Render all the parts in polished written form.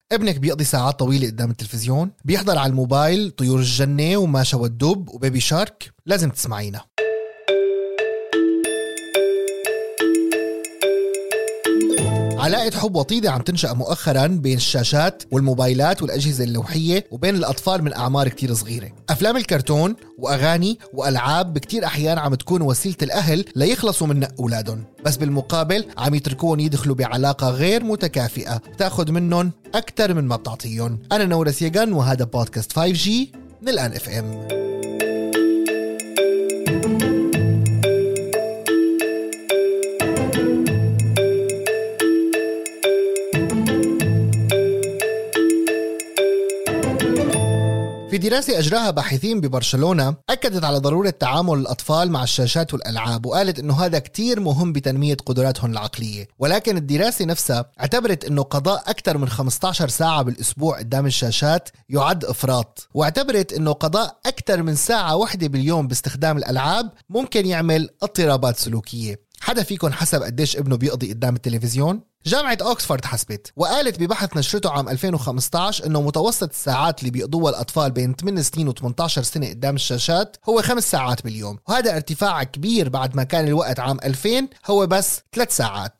ابنك بيقضي ساعات طويلة قدام التلفزيون، بيحضر على الموبايل طيور الجنة وماشا والدب وبيبي شارك، لازم تسمعينا. علاقة حب وطيدة عم تنشأ مؤخراً بين الشاشات والموبايلات والأجهزة اللوحية وبين الأطفال من أعمار كتير صغيرة. أفلام الكرتون وأغاني وألعاب بكتير أحيان عم تكون وسيلة الأهل ليخلصوا من أولادهم، بس بالمقابل عم يتركون يدخلوا بعلاقة غير متكافئة تأخذ منهم أكتر من ما بتعطيهم. أنا نورس يغن وهذا بودكاست 5G من الآن FM. في دراسة أجراها باحثين ببرشلونة أكدت على ضرورة تعامل الأطفال مع الشاشات والألعاب، وقالت إنه هذا كتير مهم بتنمية قدراتهم العقلية. ولكن الدراسة نفسها اعتبرت إنه قضاء أكثر من 15 ساعة بالأسبوع قدام الشاشات يعد إفراط، واعتبرت إنه قضاء أكثر من ساعة واحدة باليوم باستخدام الألعاب ممكن يعمل اضطرابات سلوكية. حدا فيكن حسب قديش ابنه بيقضي قدام التلفزيون؟ جامعة أوكسفورد حسبت وقالت ببحث نشرته عام 2015 إنه متوسط الساعات اللي بيقضوها الأطفال بين 8 سنين و18 سنة قدام الشاشات هو 5 ساعات باليوم، وهذا ارتفاع كبير بعد ما كان الوقت عام 2000 هو بس 3 ساعات.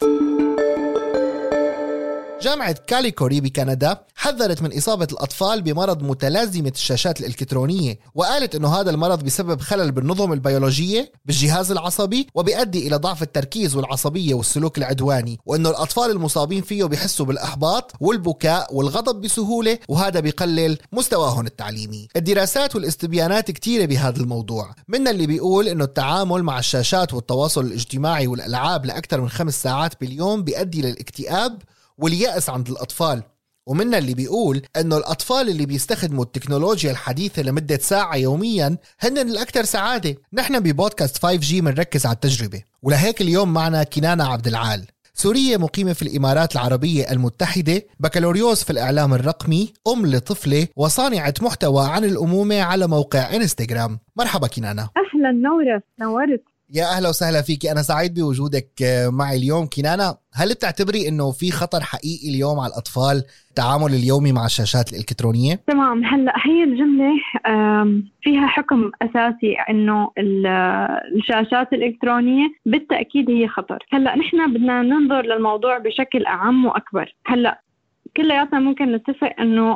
جامعة كاليكوري بكندا حذرت من إصابة الأطفال بمرض متلازمة الشاشات الإلكترونية، وقالت إنه هذا المرض بسبب خلل بالنظم البيولوجية بالجهاز العصبي وبيؤدي إلى ضعف التركيز والعصبية والسلوك العدواني، وإنه الأطفال المصابين فيه بيحسوا بالإحباط والبكاء والغضب بسهولة، وهذا بيقلل مستواهم التعليمي. الدراسات والاستبيانات كتيرة بهذا الموضوع، من اللي بيقول إنه التعامل مع الشاشات والتواصل الاجتماعي والألعاب لأكثر من 5 ساعات باليوم بيؤدي للاكتئاب واليأس عند الأطفال، ومنها اللي بيقول أنه الأطفال اللي بيستخدموا التكنولوجيا الحديثة لمدة ساعة يوميا هن الأكثر سعادة. نحن ببودكاست 5G منركز على التجربة، ولهيك اليوم معنا كنانة عبد العال، سورية مقيمة في الإمارات العربية المتحدة، بكالوريوس في الإعلام الرقمي، أم لطفلة، وصانعة محتوى عن الأمومة على موقع إنستغرام. مرحبا كنانة. أهلا نورس، نورت. يا أهلا وسهلا فيكي، أنا سعيد بوجودك معي اليوم. كنانة، هل بتعتبري أنه في خطر حقيقي اليوم على الأطفال التعامل اليومي مع الشاشات الإلكترونية؟ تمام، هلأ هي الجملة فيها حكم أساسي أنه الشاشات الإلكترونية بالتأكيد هي خطر. هلأ نحن بدنا ننظر للموضوع بشكل أعم وأكبر. هلأ كلياتنا ممكن نتفق أنه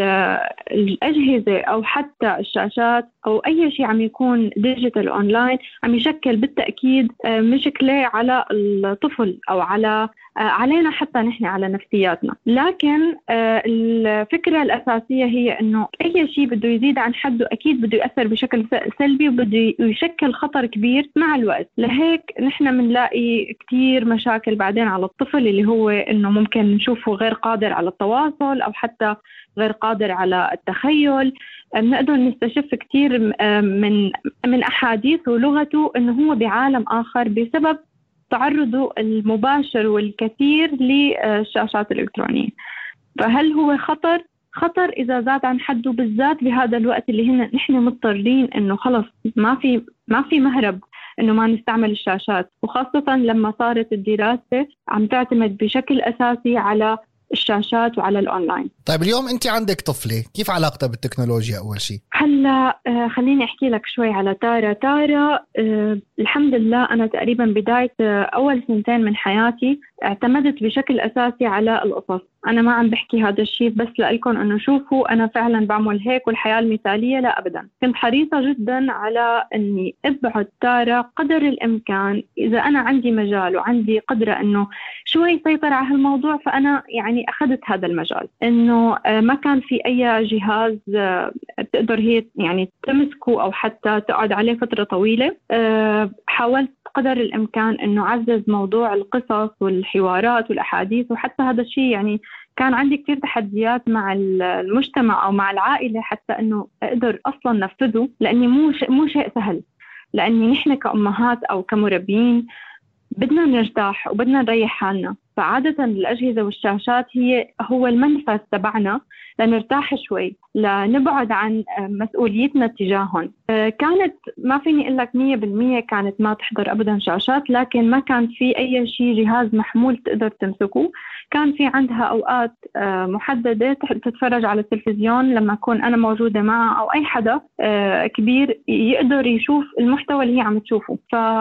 الأجهزة أو حتى الشاشات أو أي شيء عم يكون ديجيتال أونلاين عم يشكل بالتأكيد مشكلة على الطفل أو علينا حتى نحن على نفسياتنا. لكن الفكرة الأساسية هي أنه أي شيء بده يزيد عن حده أكيد بده يأثر بشكل سلبي وبده يشكل خطر كبير مع الوقت. لهيك نحن منلاقي كتير مشاكل بعدين على الطفل، اللي هو أنه ممكن نشوفه غير قادر على التواصل أو حتى غير قادر على التخيل. بنقدر نستشف كتير من أحاديث ولغته أنه هو بعالم آخر بسبب تعرضه المباشر والكثير للشاشات الإلكترونية. فهل هو خطر إذا زاد عن حده، بالذات بهذا الوقت اللي نحن مضطرين إنه خلص ما في مهرب إنه ما نستعمل الشاشات، وخاصة لما صارت الدراسة عم تعتمد بشكل أساسي على الشاشات وعلى الأونلاين. طيب اليوم أنت عندك طفلة، كيف علاقتها بالتكنولوجيا أول شيء؟ هلا خليني أحكي لك شوي على تارا. الحمد لله أنا تقريبا بداية أول 2 سنين من حياتي اعتمدت بشكل أساسي على القصص. أنا ما عم بحكي هذا الشيء بس لألكم أنه شوفوا أنا فعلا بعمل هيك والحياة المثالية، لا أبدا. كنت حريصة جدا على أني أبعد تارا قدر الإمكان. إذا أنا عندي مجال وعندي قدرة أنه شوي سيطر على هالموضوع فأنا يعني أخذت هذا المجال، أنه ما كان في أي جهاز تقدر هي يعني تمسكه أو حتى تقعد عليه فترة طويلة. حاولت قدر الإمكان أنه أعزز موضوع القصص والحوارات والأحاديث، وحتى هذا الشيء يعني كان عندي كتير تحديات مع المجتمع أو مع العائلة حتى أنه أقدر أصلا نفذه، لأني مو شيء سهل. لأني نحن كأمهات أو كمربين بدنا نرتاح وبدنا نريح حالنا، فعادة الأجهزة والشاشات هو المنفذ تبعنا لنرتاح شوي، لنبعد عن مسؤوليتنا تجاههم. كانت ما فيني أقول لك 100% كانت ما تحضر أبدا شاشات، لكن ما كان في أي شيء جهاز محمول تقدر تمسكه. كان في عندها أوقات محددة تتفرج على التلفزيون لما أكون أنا موجودة معها أو أي حدا كبير يقدر يشوف المحتوى اللي هي عم تشوفه.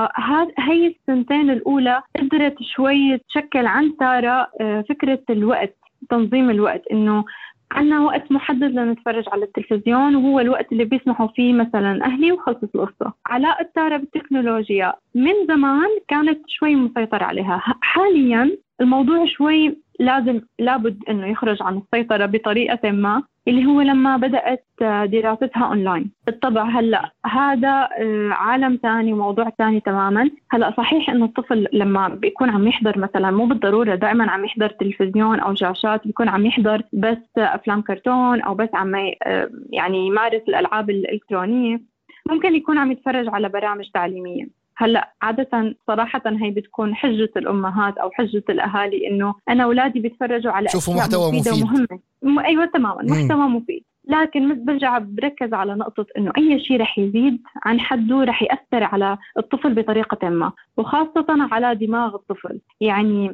فهي السنتين الأولى قدرت شوي تشكل عن سارة فكرة الوقت، تنظيم الوقت، إنه عنا وقت محدد لنتفرج على التلفزيون وهو الوقت اللي بيسمحوا فيه مثلا أهلي وخلصت القصة. علاقة سارة بالتكنولوجيا من زمان كانت شوي مسيطر عليها، حاليا الموضوع شوي لابد أنه يخرج عن السيطرة بطريقة ما، اللي هو لما بدأت دراستها أونلاين. بالطبع هلأ هذا عالم تاني وموضوع تاني تماما. هلأ صحيح أنه الطفل لما بيكون عم يحضر مثلا، مو بالضرورة دائما عم يحضر تلفزيون أو شاشات، بيكون عم يحضر بس أفلام كرتون أو بس عم يعني يمارس الألعاب الإلكترونية، ممكن يكون عم يتفرج على برامج تعليمية. هلأ عادة صراحة هي بتكون حجة الأمهات أو حجة الأهالي إنه أنا أولادي بيتفرجوا على شوفوا محتوى مفيدة مفيد ومهمة. أيوة تماما، محتوى مفيد. لكن برجع بركز على نقطة إنه أي شيء رح يزيد عن حده رح يأثر على الطفل بطريقة ما، وخاصة على دماغ الطفل. يعني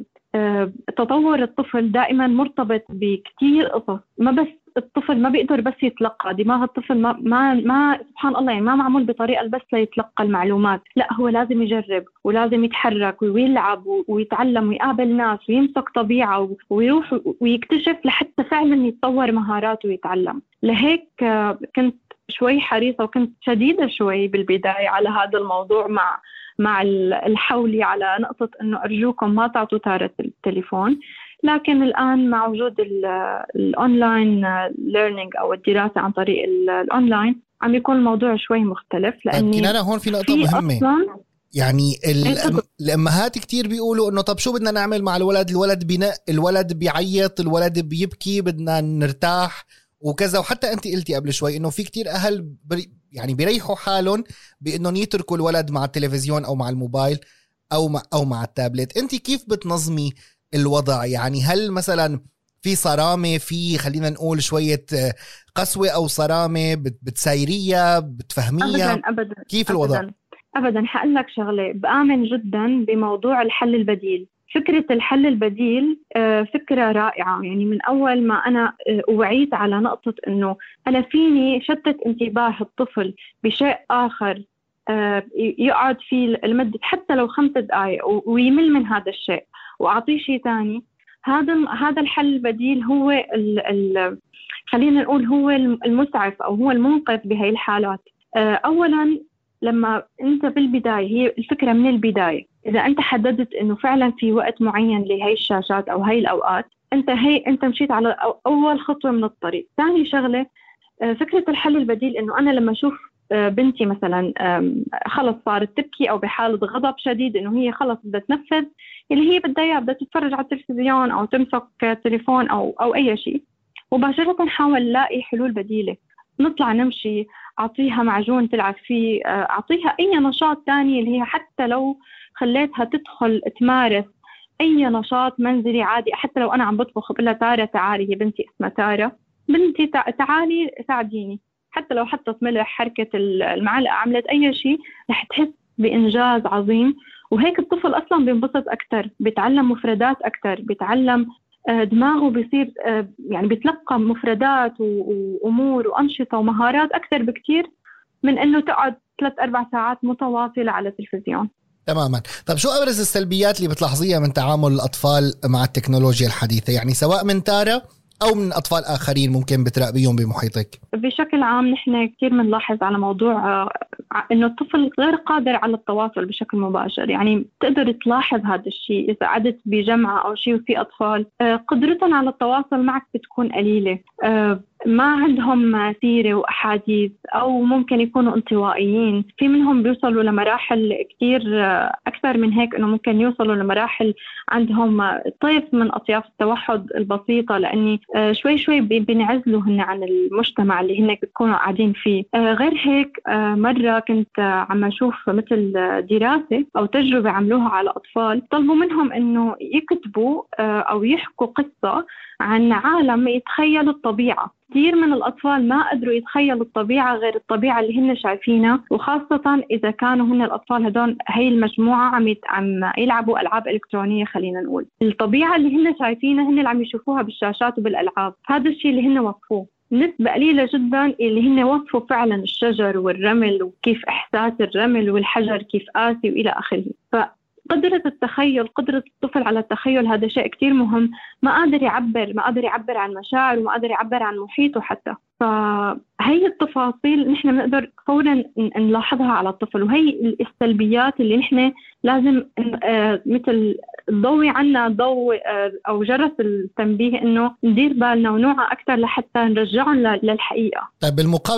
تطور الطفل دائما مرتبط بكتير قصص، ما بس الطفل ما بيقدر بس يتلقى، دماغ الطفل ما سبحان الله يعني ما معمول بطريقة بس ليتلقى المعلومات، لا هو لازم يجرب ولازم يتحرك ويلعب ويتعلم ويقابل ناس ويمسك طبيعة ويروح ويكتشف لحتى فعلا يتطور مهاراته ويتعلم. لهيك كنت شوي حريصة وكنت شديدة شوي بالبداية على هذا الموضوع مع الحولي على نقطة إنه أرجوكم ما تعطوا تارة التليفون. لكن الآن مع وجود الأونلاين ليرنينج أو الدراسة عن طريق الأونلاين عم يكون الموضوع شوي مختلف. لأني أنا هون في نقطة مهمة، يعني الأمهات كتير بيقولوا إنه طب شو بدنا نعمل مع الولد بينق، الولد بيعيط، الولد بيبكي، بدنا نرتاح وكذا. وحتى أنت قلتي قبل شوي إنه في كتير أهل يعني بيريحوا حالهم بإنه يتركوا الولد مع التلفزيون أو مع الموبايل أو مع التابلت. أنت كيف بتنظمي الوضع؟ يعني هل مثلا في صرامة، في خلينا نقول شوية قسوة أو صرامة، بتسايرية، بتفهميها؟ أبداً كيف الوضع؟ أبداً حقول لك شغلة، بآمن جداً بموضوع الحل البديل. فكرة الحل البديل فكرة رائعة. يعني من أول ما أنا وعيت على نقطة أنه أنا فيني شتت انتباه الطفل بشيء آخر يقعد فيه لمدة حتى لو 5 دقائق ويمل من هذا الشيء وأعطيه شيء تاني. هذا الحل البديل هو خلينا نقول هو المسعف أو هو المنقذ بهاي الحالات. أولاً لما أنت بالبداية، هي الفكرة من البداية، إذا أنت حددت إنه فعلاً في وقت معين لهي الشاشات أو هاي الأوقات، أنت مشيت على أول خطوة من الطريق. ثاني شغلة فكرة الحل البديل، إنه أنا لما أشوف بنتي مثلاً خلص صارت تبكي أو بحالة غضب شديد، إنه هي خلص بدها تنفذ اللي هي بدها تتفرج على التلفزيون أو تمسك تليفون أو أي شيء، مباشرة نحاول نلاقي حلول بديلة. نطلع نمشي، أعطيها معجون تلعب فيه، أعطيها أي نشاط تاني اللي هي حتى لو خليتها تدخل تمارس أي نشاط منزلي عادي. حتى لو أنا عم بطبخ بقول لها تارة تعالي، هي بنتي اسمها تارة، بنتي تعالي ساعديني. حتى لو حطت ملح، حركة المعلقة، عملت أي شيء، رح تحس بإنجاز عظيم. وهيك الطفل أصلا بينبسط أكتر، بيتعلم مفردات أكتر، بيتعلم دماغه بيصير يعني بيتلقى مفردات وأمور وأنشطة ومهارات أكثر بكتير من أنه تقعد 3-4 ساعات متواصلة على التلفزيون. تماما. طب شو أبرز السلبيات اللي بتلاحظيها من تعامل الأطفال مع التكنولوجيا الحديثة، يعني سواء من تارة أو من أطفال آخرين ممكن بتراقبيهم بمحيطك؟ بشكل عام نحن كتير بنلاحظ على موضوع إنه الطفل غير قادر على التواصل بشكل مباشر. يعني تقدر تلاحظ هذا الشيء إذا قعدت بجمعة أو شيء وفي أطفال قدرتهم على التواصل معك بتكون قليلة، ما عندهم سيرة وأحاديث، أو ممكن يكونوا انطوائيين. في منهم بيوصلوا لمراحل كتير وأكثر من هيك إنه ممكن يوصلوا لمراحل عندهم طيف من أطياف التوحد البسيطة، لأني شوي شوي بينعزلوا هن عن المجتمع اللي هن بيكونوا قاعدين فيه. غير هيك مرة كنت عم أشوف مثل دراسة أو تجربة عملوها على أطفال، طلبوا منهم إنه يكتبوا أو يحكوا قصة عن عالم يتخيلوا الطبيعة. كثير من الأطفال ما قدروا يتخيلوا الطبيعة غير الطبيعة اللي هن شايفينها، وخاصة إذا كانوا هن الأطفال هدول هي المجموعة عم يلعبوا ألعاب إلكترونية. خلينا نقول الطبيعة اللي هن شايفينها هن اللي عم يشوفوها بالشاشات وبالألعاب. هذا الشيء اللي هن وصفوه. نسبة قليلة جدا اللي هن وصفوا فعلا الشجر والرمل وكيف إحساس الرمل والحجر كيف قاسي وإلى آخره. قدرة التخيل، قدرة الطفل على التخيل، هذا شيء كتير مهم. ما قادر يعبر عن مشاعر وما قادر يعبر عن محيطه حتى. فهي التفاصيل نحن بنقدر فورا نلاحظها على الطفل، وهي السلبيات اللي نحن لازم مثل ضوي عنا ضوء أو جرس التنبيه إنه ندير بالنا ونوعى أكثر لحتى نرجعهم للحقيقة. طيب بالمقابل